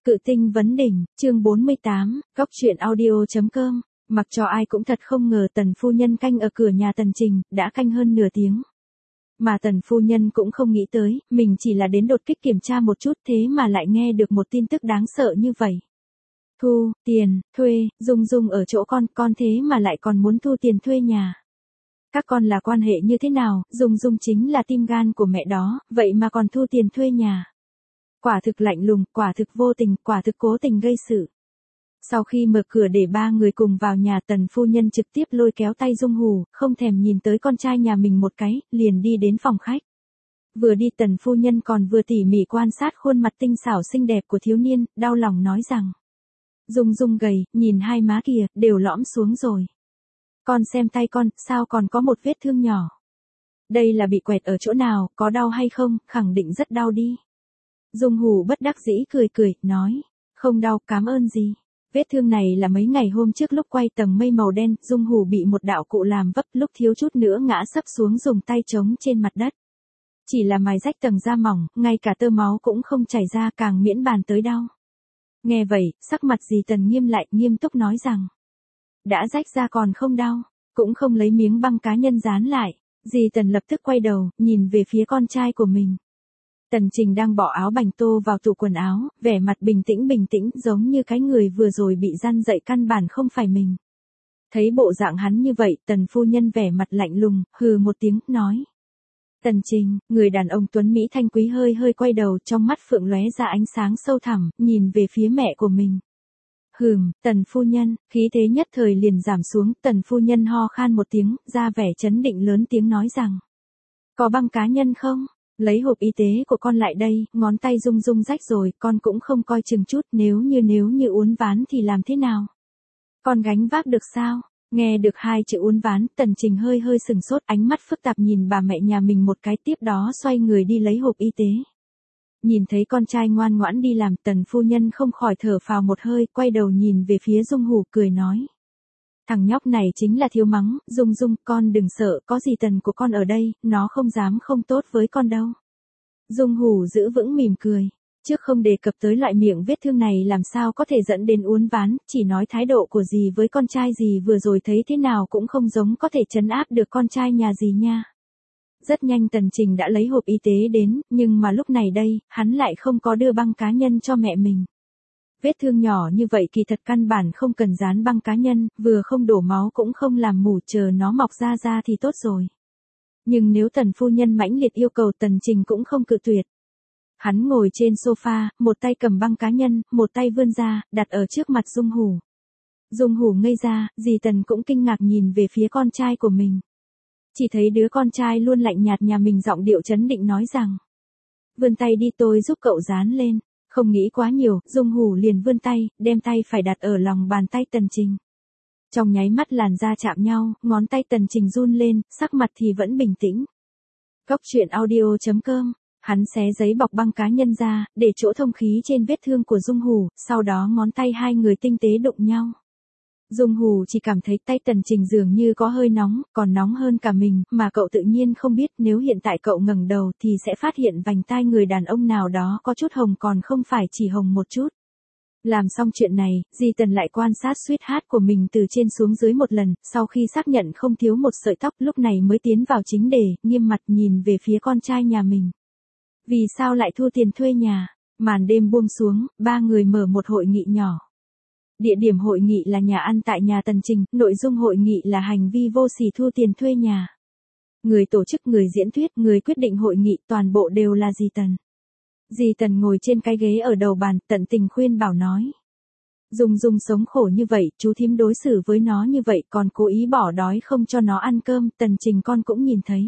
Cự tinh vấn đỉnh, chương 48, góc truyện audio.com. Mặc cho ai cũng thật không ngờ Tần phu nhân canh ở cửa nhà Tần Trình, đã canh hơn nửa tiếng. Mà Tần phu nhân cũng không nghĩ tới, mình chỉ là đến đột kích kiểm tra một chút thế mà lại nghe được một tin tức đáng sợ như vậy. Thu, tiền, thuê, Dung ở chỗ con thế mà lại còn muốn thu tiền thuê nhà. Các con là quan hệ như thế nào, Dung chính là tim gan của mẹ đó, vậy mà còn thu tiền thuê nhà. Quả thực lạnh lùng, quả thực vô tình, quả thực cố tình gây sự. Sau khi mở cửa để ba người cùng vào nhà, Tần phu nhân trực tiếp lôi kéo tay Dung Hủ, không thèm nhìn tới con trai nhà mình một cái, liền đi đến phòng khách. Vừa đi Tần phu nhân còn vừa tỉ mỉ quan sát khuôn mặt tinh xảo xinh đẹp của thiếu niên, đau lòng nói rằng. Dung gầy, nhìn hai má kìa, đều lõm xuống rồi. Con xem tay con, sao còn có một vết thương nhỏ. Đây là bị quẹt ở chỗ nào, có đau hay không, khẳng định rất đau đi. Dung Hủ bất đắc dĩ cười, nói, không đau, cảm ơn gì. Vết thương này là mấy ngày hôm trước lúc quay tầng mây màu đen, Dung Hủ bị một đạo cụ làm vấp, lúc thiếu chút nữa ngã sấp xuống dùng tay chống trên mặt đất. Chỉ là mài rách tầng da mỏng, ngay cả tơ máu cũng không chảy ra, càng miễn bàn tới đau. Nghe vậy, sắc mặt dì Tần nghiêm lại, nghiêm túc nói rằng, đã rách ra còn không đau, cũng không lấy miếng băng cá nhân dán lại. Dì Tần lập tức quay đầu, nhìn về phía con trai của mình. Tần Trình đang bỏ áo bành tô vào tủ quần áo, vẻ mặt bình tĩnh, giống như cái người vừa rồi bị gian dậy căn bản không phải mình. Thấy bộ dạng hắn như vậy, Tần phu nhân vẻ mặt lạnh lùng, hừ một tiếng, nói. Tần Trình, người đàn ông tuấn Mỹ thanh quý hơi quay đầu, trong mắt phượng lóe ra ánh sáng sâu thẳm, nhìn về phía mẹ của mình. Tần phu nhân, khí thế nhất thời liền giảm xuống, Tần phu nhân ho khan một tiếng, ra vẻ chấn định lớn tiếng nói rằng. Có băng cá nhân không? Lấy hộp y tế của con lại đây, ngón tay Dung rách rồi, con cũng không coi chừng chút, nếu như uốn ván thì làm thế nào? Con gánh vác được sao? Nghe được hai chữ uốn ván, Tần Trình hơi sừng sốt, ánh mắt phức tạp nhìn bà mẹ nhà mình một cái, tiếp đó xoay người đi lấy hộp y tế. Nhìn thấy con trai ngoan ngoãn đi làm, Tần phu nhân không khỏi thở phào một hơi, quay đầu nhìn về phía Dung Hủ cười nói. Thằng nhóc này chính là thiếu mắng, Dung, con đừng sợ, có gì Tần của con ở đây, nó không dám không tốt với con đâu. Dung Hủ giữ vững mỉm cười, trước không đề cập tới loại miệng vết thương này làm sao có thể dẫn đến uốn ván, chỉ nói thái độ của dì với con trai dì vừa rồi thấy thế nào cũng không giống có thể trấn áp được con trai nhà dì nha. Rất nhanh Tần Trình đã lấy hộp y tế đến, nhưng mà lúc này đây, hắn lại không có đưa băng cá nhân cho mẹ mình. Vết thương nhỏ như vậy kỳ thật căn bản không cần dán băng cá nhân, vừa không đổ máu cũng không làm mủ, chờ nó mọc ra thì tốt rồi. Nhưng nếu Tần phu nhân mãnh liệt yêu cầu, Tần Trình cũng không cự tuyệt. Hắn ngồi trên sofa, một tay cầm băng cá nhân, một tay vươn ra, đặt ở trước mặt Dung Hủ. Dung Hủ ngây ra, dì Tần cũng kinh ngạc nhìn về phía con trai của mình. Chỉ thấy đứa con trai luôn lạnh nhạt nhà mình giọng điệu trấn định nói rằng. Vươn tay đi, tôi giúp cậu dán lên. Không nghĩ quá nhiều, Dung Hủ liền vươn tay, đem tay phải đặt ở lòng bàn tay Tần Trình. Trong nháy mắt làn da chạm nhau, ngón tay Tần Trình run lên, sắc mặt thì vẫn bình tĩnh. Góc truyện audio.com, hắn xé giấy bọc băng cá nhân ra, để chỗ thông khí trên vết thương của Dung Hủ, sau đó ngón tay hai người tinh tế đụng nhau. Dung Hủ chỉ cảm thấy tay Tần Trình dường như có hơi nóng, còn nóng hơn cả mình, mà cậu tự nhiên không biết nếu hiện tại cậu ngẩng đầu thì sẽ phát hiện vành tai người đàn ông nào đó có chút hồng, còn không phải chỉ hồng một chút. Làm xong chuyện này, dì Tần lại quan sát sweetheart của mình từ trên xuống dưới một lần, sau khi xác nhận không thiếu một sợi tóc, lúc này mới tiến vào chính đề, nghiêm mặt nhìn về phía con trai nhà mình. Vì sao lại thu tiền thuê nhà? Màn đêm buông xuống, ba người mở một hội nghị nhỏ. Địa điểm hội nghị là nhà ăn tại nhà Tần Trình, nội dung hội nghị là hành vi vô sỉ thu tiền thuê nhà. Người tổ chức, người diễn thuyết, người quyết định hội nghị, toàn bộ đều là dì Tần. Dì Tần ngồi trên cái ghế ở đầu bàn, tận tình khuyên bảo nói. Dung sống khổ như vậy, chú thím đối xử với nó như vậy, còn cố ý bỏ đói không cho nó ăn cơm, Tần Trình con cũng nhìn thấy.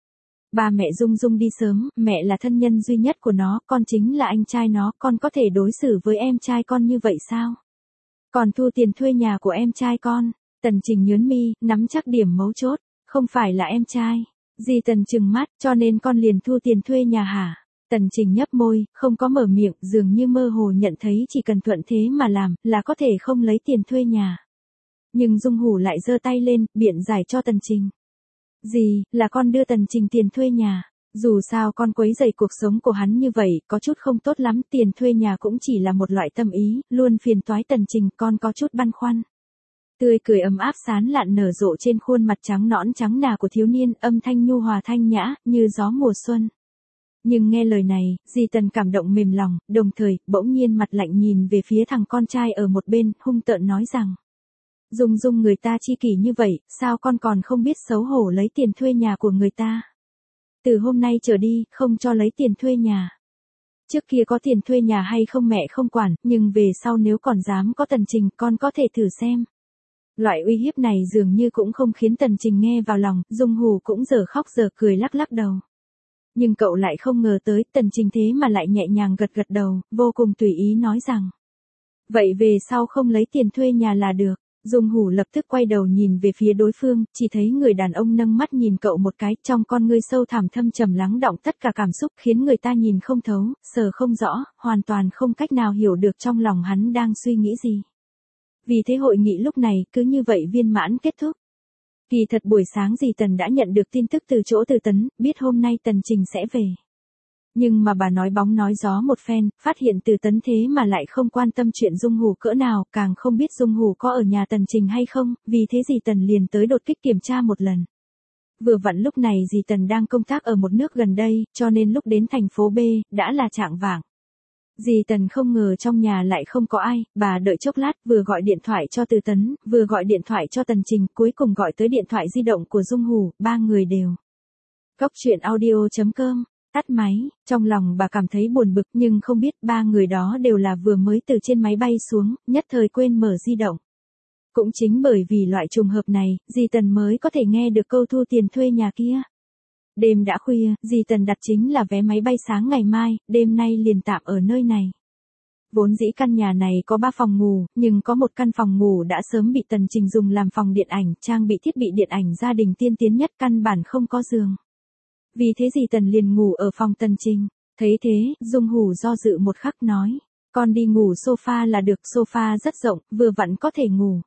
Ba mẹ Dung đi sớm, mẹ là thân nhân duy nhất của nó, con chính là anh trai nó, con có thể đối xử với em trai con như vậy sao? Còn thu tiền thuê nhà của em trai con. Tần Trình nhớn mi, nắm chắc điểm mấu chốt, không phải là em trai. Dì Tần trừng mắt, cho nên con liền thu tiền thuê nhà hả? Tần Trình nhấp môi, không có mở miệng, dường như mơ hồ nhận thấy chỉ cần thuận thế mà làm, là có thể không lấy tiền thuê nhà. Nhưng Dung Hủ lại giơ tay lên, biện giải cho Tần Trình. Dì, là con đưa Tần Trình tiền thuê nhà. Dù sao con quấy rầy cuộc sống của hắn như vậy, có chút không tốt lắm, tiền thuê nhà cũng chỉ là một loại tâm ý, luôn phiền toái Tần Trình, con có chút băn khoăn. Tươi cười ấm áp sán lạn nở rộ trên khuôn mặt trắng nõn trắng nà của thiếu niên, âm thanh nhu hòa thanh nhã, như gió mùa xuân. Nhưng nghe lời này, dì Tần cảm động mềm lòng, đồng thời, bỗng nhiên mặt lạnh nhìn về phía thằng con trai ở một bên, hung tợn nói rằng. Dung Dung người ta chi kỷ như vậy, sao con còn không biết xấu hổ lấy tiền thuê nhà của người ta? Từ hôm nay trở đi, không cho lấy tiền thuê nhà. Trước kia có tiền thuê nhà hay không mẹ không quản, nhưng về sau nếu còn dám có Tần Trình, con có thể thử xem. Loại uy hiếp này dường như cũng không khiến Tần Trình nghe vào lòng, Dung Hù cũng giờ khóc giờ cười lắc lắc đầu. Nhưng cậu lại không ngờ tới, Tần Trình thế mà lại nhẹ nhàng gật gật đầu, vô cùng tùy ý nói rằng. Vậy về sau không lấy tiền thuê nhà là được. Dung Hù lập tức quay đầu nhìn về phía đối phương, chỉ thấy người đàn ông nâng mắt nhìn cậu một cái, trong con ngươi sâu thẳm thâm trầm lắng đọng tất cả cảm xúc, khiến người ta nhìn không thấu, sờ không rõ, hoàn toàn không cách nào hiểu được trong lòng hắn đang suy nghĩ gì. Vì thế hội nghị lúc này cứ như vậy viên mãn kết thúc. Kỳ thật buổi sáng dì Tần đã nhận được tin tức từ chỗ Từ Tấn, biết hôm nay Tần Trình sẽ về. Nhưng mà bà nói bóng nói gió một phen, phát hiện Từ Tấn thế mà lại không quan tâm chuyện Dung Hù cỡ nào, càng không biết Dung Hù có ở nhà Tần Trình hay không, vì thế dì Tần liền tới đột kích kiểm tra một lần. Vừa vặn lúc này dì Tần đang công tác ở một nước gần đây, cho nên lúc đến thành phố B, đã là chạng vạng. Dì Tần không ngờ trong nhà lại không có ai, bà đợi chốc lát, vừa gọi điện thoại cho Từ Tấn, vừa gọi điện thoại cho Tần Trình, cuối cùng gọi tới điện thoại di động của Dung Hù, ba người đều. Góc truyện audio.com. Tắt máy, trong lòng bà cảm thấy buồn bực nhưng không biết ba người đó đều là vừa mới từ trên máy bay xuống, nhất thời quên mở di động. Cũng chính bởi vì loại trùng hợp này, dì Tần mới có thể nghe được câu thu tiền thuê nhà kia. Đêm đã khuya, dì Tần đặt chính là vé máy bay sáng ngày mai, đêm nay liền tạm ở nơi này. Vốn dĩ căn nhà này có 3 phòng ngủ, nhưng có một căn phòng ngủ đã sớm bị Tần Trình dùng làm phòng điện ảnh, trang bị thiết bị điện ảnh gia đình tiên tiến nhất, căn bản không có giường. Vì thế dì Tần liền ngủ ở phòng Tần Trình. Thấy thế, Dung Hù do dự một khắc nói. Con đi ngủ sofa là được, sofa rất rộng, vừa vặn có thể ngủ.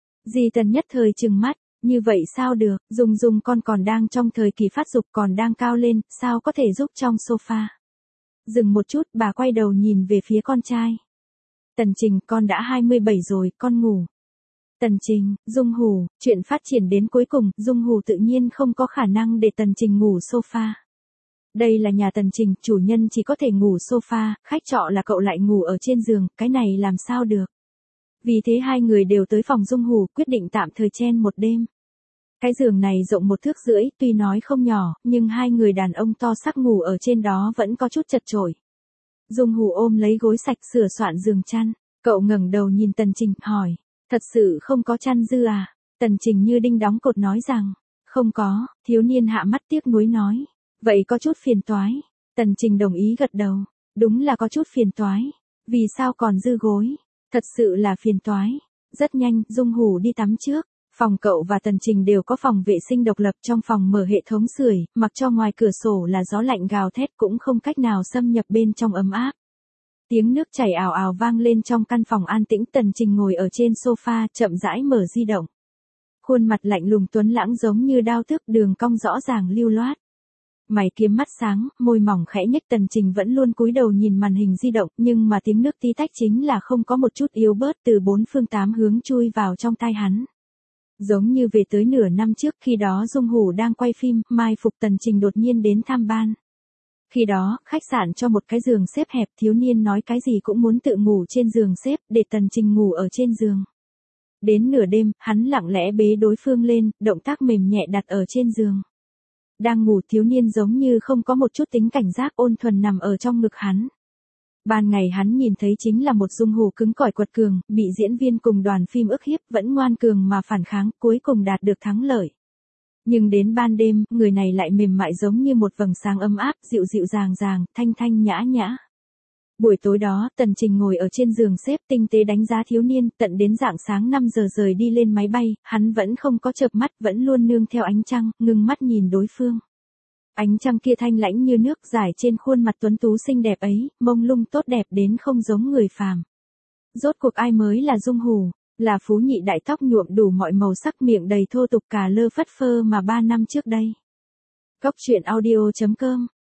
Dì Tần nhất thời trừng mắt, như vậy sao được, Dung con còn đang trong thời kỳ phát dục, còn đang cao lên, sao có thể giúp trong sofa. Dừng một chút, bà quay đầu nhìn về phía con trai. Tần Trình, con đã 27 rồi, con ngủ. Tần Trình, Dung Hù, chuyện phát triển đến cuối cùng, Dung Hù tự nhiên không có khả năng để Tần Trình ngủ sofa. Đây là nhà Tần Trình, chủ nhân chỉ có thể ngủ sofa, khách trọ là cậu lại ngủ ở trên giường, cái này làm sao được. Vì thế hai người đều tới phòng Dung Hù, quyết định tạm thời chen một đêm. Cái giường này rộng 1,5 thước, tuy nói không nhỏ, nhưng hai người đàn ông to xác ngủ ở trên đó vẫn có chút chật chội. Dung Hù ôm lấy gối sạch sửa soạn giường chăn, cậu ngẩng đầu nhìn Tần Trình, hỏi. Thật sự không có chăn dư à? Tần Trình như đinh đóng cột nói rằng, không có, thiếu niên hạ mắt tiếc nuối nói. Vậy có chút phiền toái. Tần Trình đồng ý gật đầu, đúng là có chút phiền toái. Vì sao còn dư gối? Thật sự là phiền toái. Rất nhanh, Dung Hù đi tắm trước. Phòng cậu và Tần Trình đều có phòng vệ sinh độc lập, trong phòng mở hệ thống sưởi, mặc cho ngoài cửa sổ là gió lạnh gào thét cũng không cách nào xâm nhập bên trong ấm áp. Tiếng nước chảy ào ào vang lên trong căn phòng an tĩnh, Tần Trình ngồi ở trên sofa, chậm rãi mở di động. Khuôn mặt lạnh lùng tuấn lãng giống như đao thức, đường cong rõ ràng lưu loát. Mày kiếm mắt sáng, môi mỏng khẽ nhếch, Tần Trình vẫn luôn cúi đầu nhìn màn hình di động, nhưng mà tiếng nước tí tách chính là không có một chút yếu bớt, từ 4 phương 8 hướng chui vào trong tai hắn. Giống như về tới nửa năm trước, khi đó Dung Hù đang quay phim, mai phục Tần Trình đột nhiên đến tham ban. Khi đó, khách sạn cho một cái giường xếp hẹp, thiếu niên nói cái gì cũng muốn tự ngủ trên giường xếp, để Tần Trình ngủ ở trên giường. Đến nửa đêm, hắn lặng lẽ bế đối phương lên, động tác mềm nhẹ đặt ở trên giường. Đang ngủ, thiếu niên giống như không có một chút tính cảnh giác, ôn thuần nằm ở trong ngực hắn. Ban ngày hắn nhìn thấy chính là một Dung Hù cứng cỏi quật cường, bị diễn viên cùng đoàn phim ức hiếp, vẫn ngoan cường mà phản kháng, cuối cùng đạt được thắng lợi. Nhưng đến ban đêm, người này lại mềm mại giống như một vầng sáng ấm áp, dịu dịu dàng dàng, thanh thanh nhã nhã. Buổi tối đó, Tần Trình ngồi ở trên giường xếp, tinh tế đánh giá thiếu niên, tận đến rạng sáng 5 giờ rời đi lên máy bay, hắn vẫn không có chợp mắt, vẫn luôn nương theo ánh trăng, ngưng mắt nhìn đối phương. Ánh trăng kia thanh lãnh như nước, rải trên khuôn mặt tuấn tú xinh đẹp ấy, mông lung tốt đẹp đến không giống người phàm. Rốt cuộc ai mới là Dung Hù? Là phú nhị đại tóc nhuộm đủ mọi màu sắc, miệng đầy thô tục, cà lơ phất phơ mà 3 năm trước đây. Góc truyện audio.com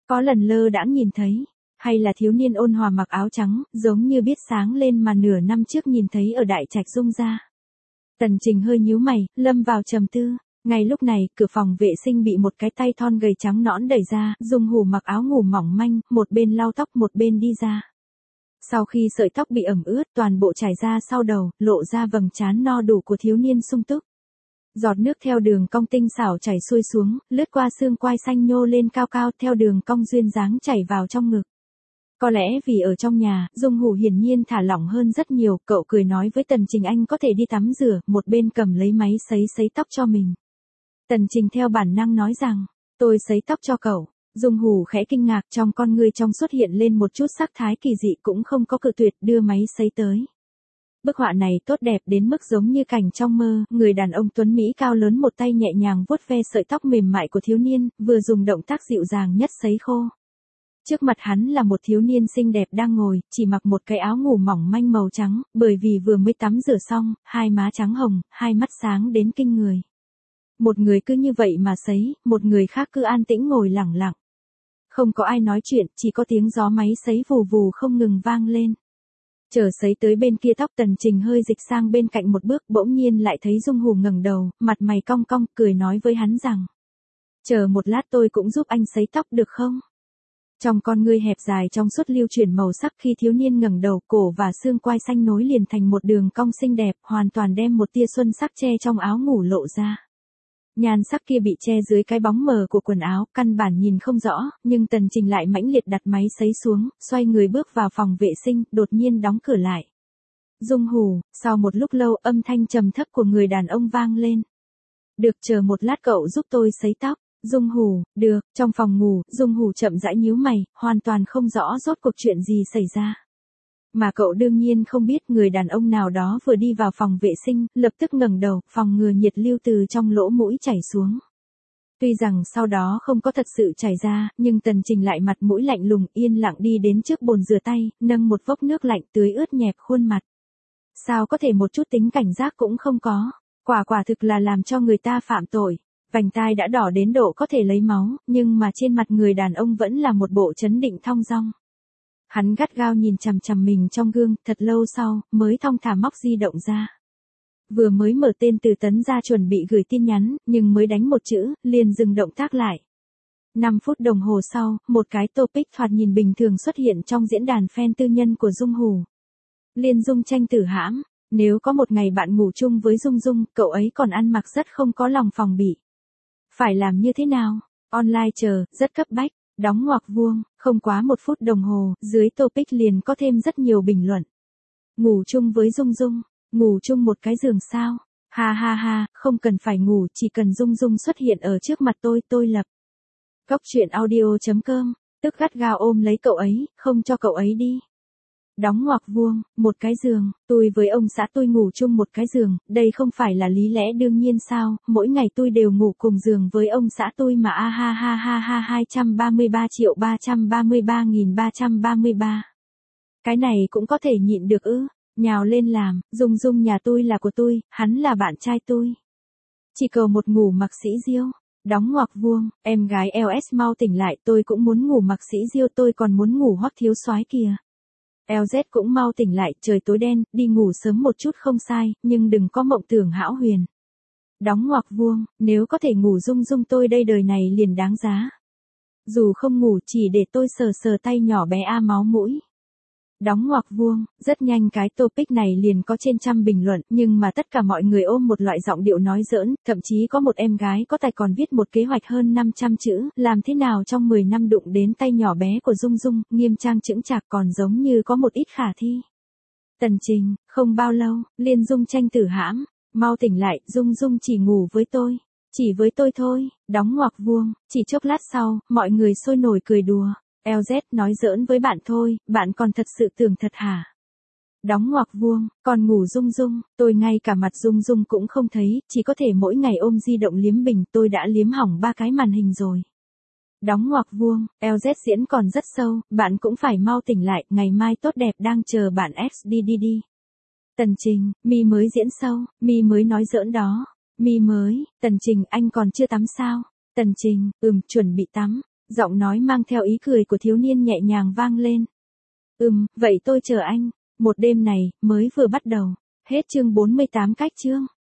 Có lần lơ đãng nhìn thấy, hay là thiếu niên ôn hòa mặc áo trắng, giống như biết sáng lên mà nửa năm trước nhìn thấy ở Đại Trạch Dung gia. Tần Trình hơi nhíu mày, lâm vào trầm tư. Ngay lúc này, cửa phòng vệ sinh bị một cái tay thon gầy trắng nõn đẩy ra, Dung Hủ mặc áo ngủ mỏng manh, một bên lau tóc một bên đi ra. Sau khi sợi tóc bị ẩm ướt toàn bộ trải ra sau đầu, lộ ra vầng trán no đủ của thiếu niên sung túc. Giọt nước theo đường cong tinh xảo chảy xuôi xuống, lướt qua xương quai xanh nhô lên cao cao theo đường cong duyên dáng chảy vào trong ngực. Có lẽ vì ở trong nhà, Dung Hủ hiển nhiên thả lỏng hơn rất nhiều, cậu cười nói với Tần Trình anh có thể đi tắm rửa, một bên cầm lấy máy sấy tóc cho mình. Tần Trình theo bản năng nói rằng, tôi sấy tóc cho cậu. Dung Hủ khẽ kinh ngạc, trong con ngươi trong xuất hiện lên một chút sắc thái kỳ dị, cũng không có cự tuyệt, đưa máy sấy tới. Bức họa này tốt đẹp đến mức giống như cảnh trong mơ, người đàn ông tuấn Mỹ cao lớn một tay nhẹ nhàng vuốt ve sợi tóc mềm mại của thiếu niên, vừa dùng động tác dịu dàng nhất sấy khô. Trước mặt hắn là một thiếu niên xinh đẹp đang ngồi, chỉ mặc một cái áo ngủ mỏng manh màu trắng, bởi vì vừa mới tắm rửa xong, hai má trắng hồng, hai mắt sáng đến kinh người. Một người cứ như vậy mà sấy, một người khác cứ an tĩnh ngồi lẳng lặng. Không có ai nói chuyện, chỉ có tiếng gió máy sấy vù vù không ngừng vang lên. Chờ sấy tới bên kia tóc Tần Trình hơi dịch sang bên cạnh một bước, bỗng nhiên lại thấy Dung Hủ ngẩng đầu, mặt mày cong cong, cười nói với hắn rằng. Chờ một lát tôi cũng giúp anh sấy tóc được không? Trong con ngươi hẹp dài trong suốt lưu chuyển màu sắc khi thiếu niên ngẩng đầu, cổ và xương quai xanh nối liền thành một đường cong xinh đẹp, hoàn toàn đem một tia xuân sắc che trong áo ngủ lộ ra. Nhan sắc kia bị che dưới cái bóng mờ của quần áo, căn bản nhìn không rõ, nhưng Tần Trình lại mãnh liệt đặt máy sấy xuống, xoay người bước vào phòng vệ sinh, đột nhiên đóng cửa lại. Dung Hủ, sau một lúc lâu âm thanh trầm thấp của người đàn ông vang lên. Được, chờ một lát cậu giúp tôi sấy tóc. Dung Hủ, được, trong phòng ngủ, Dung Hủ chậm rãi nhíu mày, hoàn toàn không rõ rốt cuộc chuyện gì xảy ra. Mà cậu đương nhiên không biết người đàn ông nào đó vừa đi vào phòng vệ sinh, lập tức ngẩng đầu, phòng ngừa nhiệt lưu từ trong lỗ mũi chảy xuống. Tuy rằng sau đó không có thật sự chảy ra, nhưng Tần Trình lại mặt mũi lạnh lùng yên lặng đi đến trước bồn rửa tay, nâng một vốc nước lạnh tưới ướt nhẹp khuôn mặt. Sao có thể một chút tính cảnh giác cũng không có, quả thực là làm cho người ta phạm tội. Vành tai đã đỏ đến độ có thể lấy máu, nhưng mà trên mặt người đàn ông vẫn là một bộ trấn định thong dong. Hắn gắt gao nhìn chằm chằm mình trong gương, thật lâu sau, mới thong thả móc di động ra. Vừa mới mở tên Từ Tấn ra chuẩn bị gửi tin nhắn, nhưng mới đánh một chữ, liền dừng động tác lại. 5 phút đồng hồ sau, một cái topic thoạt nhìn bình thường xuất hiện trong diễn đàn fan tư nhân của Dung Hủ. Liên Dung tranh tử hãm, nếu có một ngày bạn ngủ chung với Dung Dung, cậu ấy còn ăn mặc rất không có lòng phòng bị. Phải làm như thế nào? Online chờ, rất cấp bách, đóng ngoặc vuông, không quá 1 phút đồng hồ, dưới topic liền có thêm rất nhiều bình luận. Ngủ chung với Dung Dung, ngủ chung một cái giường sao? Ha ha ha, không cần phải ngủ, chỉ cần Dung Dung xuất hiện ở trước mặt tôi lập. Góc truyện audio.com, tức gắt gao ôm lấy cậu ấy, không cho cậu ấy đi. Đóng ngoặc vuông, một cái giường, tôi với ông xã tôi ngủ chung một cái giường, đây không phải là lý lẽ đương nhiên sao, mỗi ngày tôi đều ngủ cùng giường với ông xã tôi mà a ha ha ha ha 233.333.333. Cái này cũng có thể nhịn được ư, nhào lên làm, Dung Dung nhà tôi là của tôi, hắn là bạn trai tôi. Chỉ cầu một ngủ mặc sĩ diêu. Đóng ngoặc vuông, em gái LS mau tỉnh lại, tôi cũng muốn ngủ mặc sĩ diêu, tôi còn muốn ngủ Hoắc thiếu soái kìa. LZ cũng mau tỉnh lại, trời tối đen, đi ngủ sớm một chút không sai, nhưng đừng có mộng tưởng hão huyền. Đóng ngoặc vuông, nếu có thể ngủ Dung Dung tôi đây đời này liền đáng giá. Dù không ngủ chỉ để tôi sờ tay nhỏ bé a máu mũi. Đóng ngoặc vuông, rất nhanh cái topic này liền có trên trăm bình luận, nhưng mà tất cả mọi người ôm một loại giọng điệu nói giỡn, thậm chí có một em gái có tài còn viết một kế hoạch hơn 500 chữ, làm thế nào trong 10 năm đụng đến tay nhỏ bé của Dung Dung, nghiêm trang chững chạc còn giống như có một ít khả thi. Tần Trình, không bao lâu, Liên Dung tranh tử hãm, mau tỉnh lại, Dung Dung chỉ ngủ với tôi. Chỉ với tôi thôi, đóng ngoặc vuông, chỉ chốc lát sau, mọi người sôi nổi cười đùa. LZ nói giỡn với bạn thôi, bạn còn thật sự tưởng thật hả? Đóng ngoặc vuông, còn ngủ Dung Dung, tôi ngay cả mặt Dung Dung cũng không thấy, chỉ có thể mỗi ngày ôm di động liếm bình, tôi đã liếm hỏng 3 cái màn hình rồi. Đóng ngoặc vuông, LZ diễn còn rất sâu, bạn cũng phải mau tỉnh lại, ngày mai tốt đẹp đang chờ bạn XDDD. Tần Trình, mi mới diễn sâu, mi mới nói giỡn đó. Mi mới, Tần Trình anh còn chưa tắm sao? Tần Trình, chuẩn bị tắm. Giọng nói mang theo ý cười của thiếu niên nhẹ nhàng vang lên. Vậy tôi chờ anh. Một đêm này, mới vừa bắt đầu. Hết chương 48 cách chương.